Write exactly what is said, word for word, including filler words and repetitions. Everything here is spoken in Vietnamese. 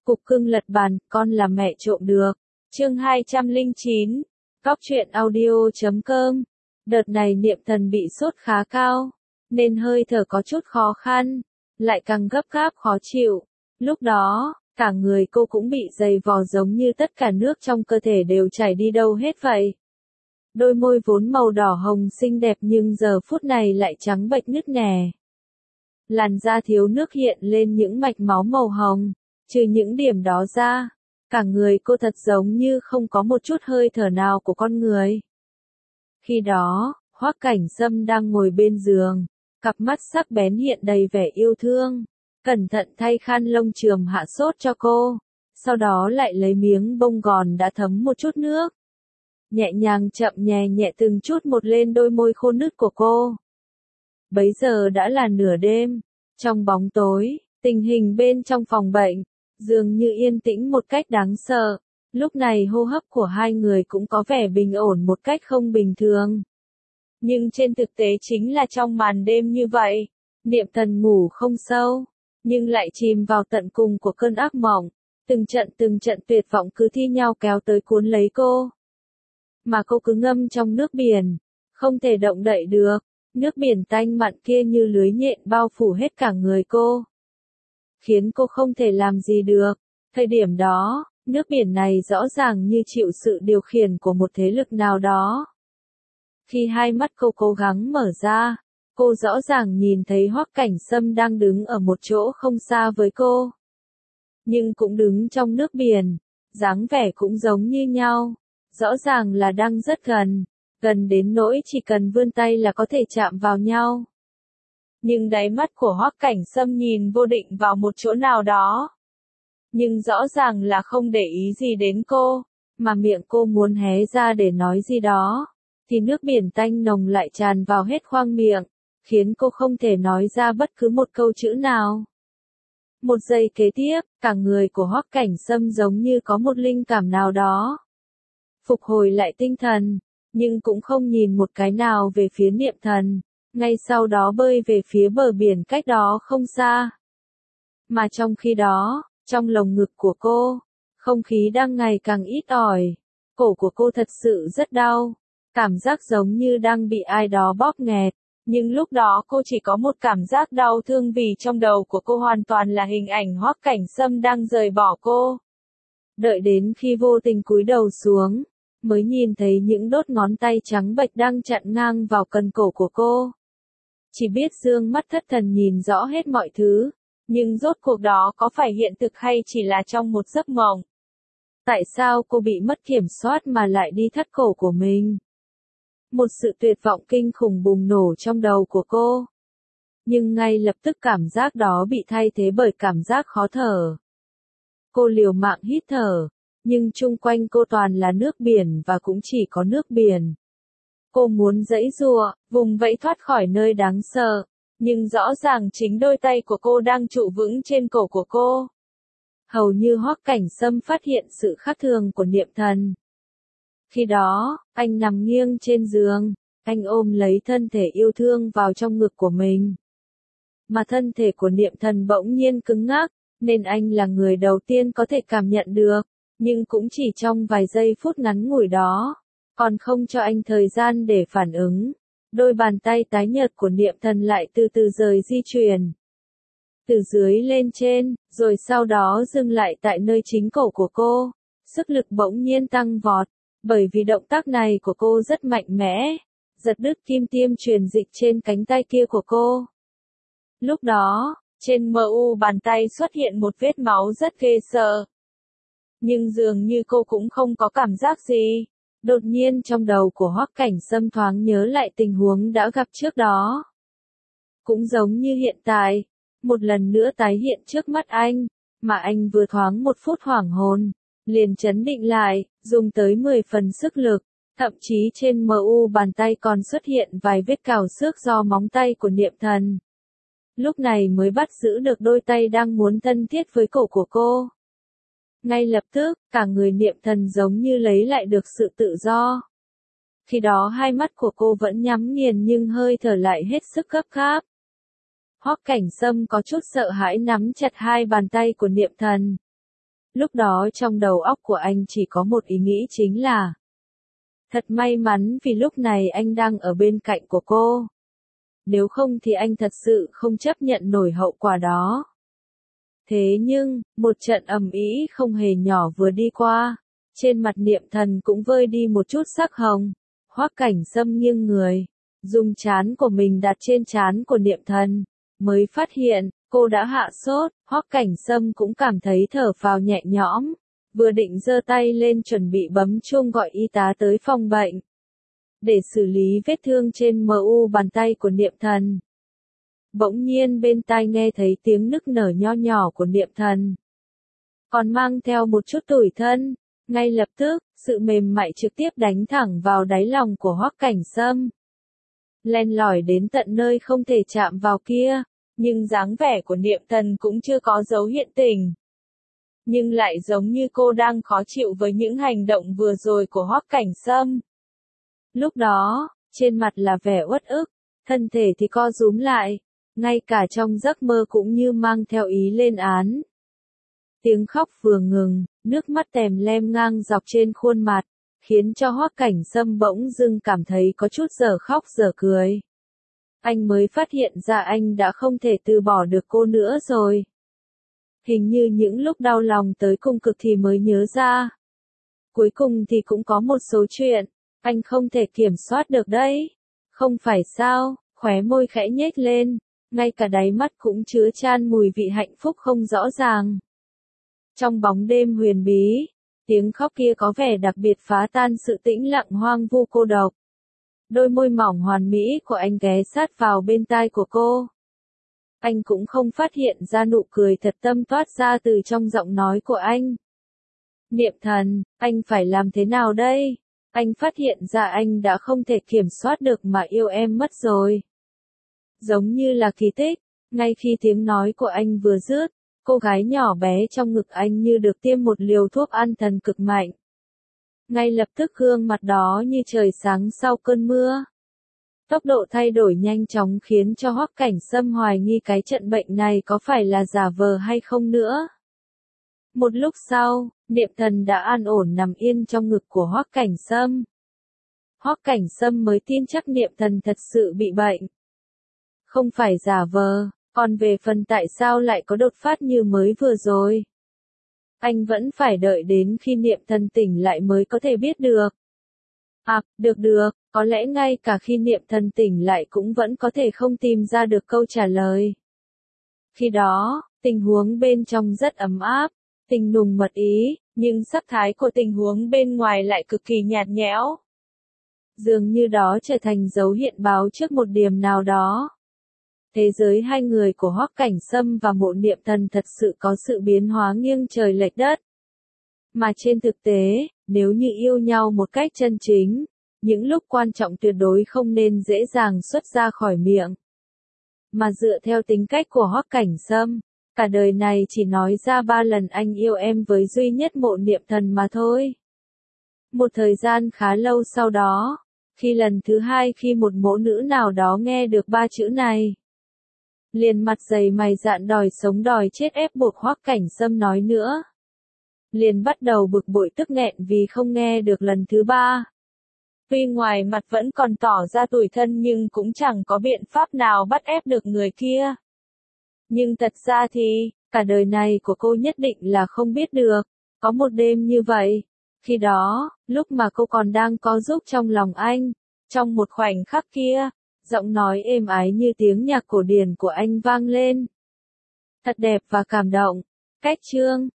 Cục cưng lật bàn, con là mẹ trộm được. Chương hai trăm lẻ chín. Góc truyện audio chấm com. Đợt này Niệm Thần bị sốt khá cao, nên hơi thở có chút khó khăn, lại càng gấp gáp khó chịu. Lúc đó, cả người cô cũng bị dày vò giống như tất cả nước trong cơ thể đều chảy đi đâu hết vậy. Đôi môi vốn màu đỏ hồng xinh đẹp nhưng giờ phút này lại trắng bệch nứt nẻ. Làn da thiếu nước hiện lên những mạch máu màu hồng, trừ những điểm đó ra, cả người cô thật giống như không có một chút hơi thở nào của con người. Khi đó, Hoắc Cảnh Sâm đang ngồi bên giường, cặp mắt sắc bén hiện đầy vẻ yêu thương, cẩn thận thay khăn lông chườm hạ sốt cho cô, sau đó lại lấy miếng bông gòn đã thấm một chút nước, nhẹ nhàng chậm nhẹ nhẹ từng chút một lên đôi môi khô nứt của cô. Bấy giờ đã là nửa đêm, trong bóng tối, tình hình bên trong phòng bệnh dường như yên tĩnh một cách đáng sợ. Lúc này hô hấp của hai người cũng có vẻ bình ổn một cách không bình thường. Nhưng trên thực tế chính là trong màn đêm như vậy, Niệm Thần ngủ không sâu, nhưng lại chìm vào tận cùng của cơn ác mộng. Từng trận từng trận tuyệt vọng cứ thi nhau kéo tới cuốn lấy cô. Mà cô cứ ngâm trong nước biển, không thể động đậy được. Nước biển tanh mặn kia như lưới nhện bao phủ hết cả người cô, khiến cô không thể làm gì được. Thời điểm đó, nước biển này rõ ràng như chịu sự điều khiển của một thế lực nào đó. Khi hai mắt cô cố gắng mở ra, cô rõ ràng nhìn thấy Hoắc Cảnh Sâm đang đứng ở một chỗ không xa với cô. Nhưng cũng đứng trong nước biển, dáng vẻ cũng giống như nhau, rõ ràng là đang rất gần, gần đến nỗi chỉ cần vươn tay là có thể chạm vào nhau. Nhưng đáy mắt của Hoắc Cảnh Sâm nhìn vô định vào một chỗ nào đó. Nhưng rõ ràng là không để ý gì đến cô, mà miệng cô muốn hé ra để nói gì đó, thì nước biển tanh nồng lại tràn vào hết khoang miệng, khiến cô không thể nói ra bất cứ một câu chữ nào. Một giây kế tiếp, cả người của Hoắc Cảnh Sâm giống như có một linh cảm nào đó. Phục hồi lại tinh thần, nhưng cũng không nhìn một cái nào về phía Niệm Thần, ngay sau đó bơi về phía bờ biển cách đó không xa. Mà trong khi đó, trong lồng ngực của cô, không khí đang ngày càng ít ỏi, cổ của cô thật sự rất đau, cảm giác giống như đang bị ai đó bóp nghẹt, nhưng lúc đó cô chỉ có một cảm giác đau thương vì trong đầu của cô hoàn toàn là hình ảnh Hoắc Cảnh Sâm đang rời bỏ cô. Đợi đến khi vô tình cúi đầu xuống, mới nhìn thấy những đốt ngón tay trắng bệch đang chặn ngang vào cần cổ của cô. Chỉ biết dương mắt thất thần nhìn rõ hết mọi thứ, nhưng rốt cuộc đó có phải hiện thực hay chỉ là trong một giấc mộng? Tại sao cô bị mất kiểm soát mà lại đi thắt cổ của mình? Một sự tuyệt vọng kinh khủng bùng nổ trong đầu của cô. Nhưng ngay lập tức cảm giác đó bị thay thế bởi cảm giác khó thở. Cô liều mạng hít thở, nhưng chung quanh cô toàn là nước biển và cũng chỉ có nước biển. Cô muốn giãy giụa, vùng vẫy thoát khỏi nơi đáng sợ, nhưng rõ ràng chính đôi tay của cô đang trụ vững trên cổ của cô. Hầu như Hoắc Cảnh Sâm phát hiện sự khác thường của Niệm Thần. Khi đó, anh nằm nghiêng trên giường, anh ôm lấy thân thể yêu thương vào trong ngực của mình. Mà thân thể của Niệm Thần bỗng nhiên cứng ngắc, nên anh là người đầu tiên có thể cảm nhận được, nhưng cũng chỉ trong vài giây phút ngắn ngủi đó, còn không cho anh thời gian để phản ứng. Đôi bàn tay tái nhợt của Niệm Thần lại từ từ rời di chuyển. Từ dưới lên trên, rồi sau đó dừng lại tại nơi chính cổ của cô. Sức lực bỗng nhiên tăng vọt, bởi vì động tác này của cô rất mạnh mẽ, giật đứt kim tiêm truyền dịch trên cánh tay kia của cô. Lúc đó, trên mu bàn tay xuất hiện một vết máu rất ghê sợ. Nhưng dường như cô cũng không có cảm giác gì. Đột nhiên trong đầu của Hoắc Cảnh Sâm thoáng nhớ lại tình huống đã gặp trước đó. Cũng giống như hiện tại, một lần nữa tái hiện trước mắt anh, mà anh vừa thoáng một phút hoảng hồn, liền chấn định lại, dùng tới mười phần sức lực, thậm chí trên mu bàn tay còn xuất hiện vài vết cào xước do móng tay của Niệm Thần. Lúc này mới bắt giữ được đôi tay đang muốn thân thiết với cổ của cô. Ngay lập tức, cả người Niệm Thần giống như lấy lại được sự tự do. Khi đó hai mắt của cô vẫn nhắm nghiền nhưng hơi thở lại hết sức gấp gáp. Hoắc Cảnh Sâm có chút sợ hãi nắm chặt hai bàn tay của Niệm Thần. Lúc đó trong đầu óc của anh chỉ có một ý nghĩ chính là thật may mắn vì lúc này anh đang ở bên cạnh của cô. Nếu không thì anh thật sự không chấp nhận nổi hậu quả đó. Thế nhưng, một trận ầm ĩ không hề nhỏ vừa đi qua, trên mặt Niệm Thần cũng vơi đi một chút sắc hồng. Hoắc Cảnh Sâm nghiêng người, dùng trán của mình đặt trên trán của Niệm Thần, mới phát hiện, cô đã hạ sốt. Hoắc Cảnh Sâm cũng cảm thấy thở phào nhẹ nhõm, vừa định giơ tay lên chuẩn bị bấm chuông gọi y tá tới phòng bệnh, để xử lý vết thương trên mờ u bàn tay của Niệm Thần. Bỗng nhiên bên tai nghe thấy tiếng nức nở nho nhỏ của Niệm Thần, còn mang theo một chút tủi thân. Ngay lập tức, sự mềm mại trực tiếp đánh thẳng vào đáy lòng của Hoắc Cảnh Sâm, len lỏi đến tận nơi không thể chạm vào kia. Nhưng dáng vẻ của Niệm Thần cũng chưa có dấu hiện tỉnh, nhưng lại giống như cô đang khó chịu với những hành động vừa rồi của Hoắc Cảnh Sâm. Lúc đó, trên mặt là vẻ uất ức, thân thể thì co rúm lại, ngay cả trong giấc mơ cũng như mang theo ý lên án. Tiếng khóc vừa ngừng, nước mắt tèm lem ngang dọc trên khuôn mặt, khiến cho Hoắc Cảnh Sâm bỗng dưng cảm thấy có chút dở khóc dở cười. Anh mới phát hiện ra anh đã không thể từ bỏ được cô nữa rồi. Hình như những lúc đau lòng tới cùng cực thì mới nhớ ra. Cuối cùng thì cũng có một số chuyện, anh không thể kiểm soát được đấy. Không phải sao, khóe môi khẽ nhếch lên, ngay cả đáy mắt cũng chứa chan mùi vị hạnh phúc không rõ ràng. Trong bóng đêm huyền bí, tiếng khóc kia có vẻ đặc biệt phá tan sự tĩnh lặng hoang vu cô độc. Đôi môi mỏng hoàn mỹ của anh ghé sát vào bên tai của cô. Anh cũng không phát hiện ra nụ cười thật tâm toát ra từ trong giọng nói của anh. Niệm Thần, anh phải làm thế nào đây? Anh phát hiện ra anh đã không thể kiểm soát được mà yêu em mất rồi. Giống như là kỳ tích, ngay khi tiếng nói của anh vừa dứt, cô gái nhỏ bé trong ngực anh như được tiêm một liều thuốc an thần cực mạnh. Ngay lập tức gương mặt đó như trời sáng sau cơn mưa. Tốc độ thay đổi nhanh chóng khiến cho Hoắc Cảnh Sâm hoài nghi cái trận bệnh này có phải là giả vờ hay không nữa. Một lúc sau, Niệm Thần đã an ổn nằm yên trong ngực của Hoắc Cảnh Sâm. Hoắc Cảnh Sâm mới tin chắc Niệm Thần thật sự bị bệnh. Không phải giả vờ, còn về phần tại sao lại có đột phát như mới vừa rồi, anh vẫn phải đợi đến khi Niệm Thần tỉnh lại mới có thể biết được. À, được được, có lẽ ngay cả khi Niệm Thần tỉnh lại cũng vẫn có thể không tìm ra được câu trả lời. Khi đó, tình huống bên trong rất ấm áp, tình nùng mật ý, nhưng sắc thái của tình huống bên ngoài lại cực kỳ nhạt nhẽo. Dường như đó trở thành dấu hiện báo trước một điểm nào đó. Thế giới hai người của Hoắc Cảnh Sâm và Mộ Niệm Thần thật sự có sự biến hóa nghiêng trời lệch đất. Mà trên thực tế, nếu như yêu nhau một cách chân chính, những lúc quan trọng tuyệt đối không nên dễ dàng xuất ra khỏi miệng. Mà dựa theo tính cách của Hoắc Cảnh Sâm, cả đời này chỉ nói ra ba lần anh yêu em với duy nhất Mộ Niệm Thần mà thôi. Một thời gian khá lâu sau đó, khi lần thứ hai khi một mẫu nữ nào đó nghe được ba chữ này, liền mặt dày mày dạn đòi sống đòi chết ép buộc Hoắc Cảnh Sâm nói nữa. Liền bắt đầu bực bội tức nghẹn vì không nghe được lần thứ ba. Tuy ngoài mặt vẫn còn tỏ ra tủi thân nhưng cũng chẳng có biện pháp nào bắt ép được người kia. Nhưng thật ra thì, cả đời này của cô nhất định là không biết được, có một đêm như vậy. Khi đó, lúc mà cô còn đang có giúp trong lòng anh, trong một khoảnh khắc kia, giọng nói êm ái như tiếng nhạc cổ điển của anh vang lên. Thật đẹp và cảm động. Cách chương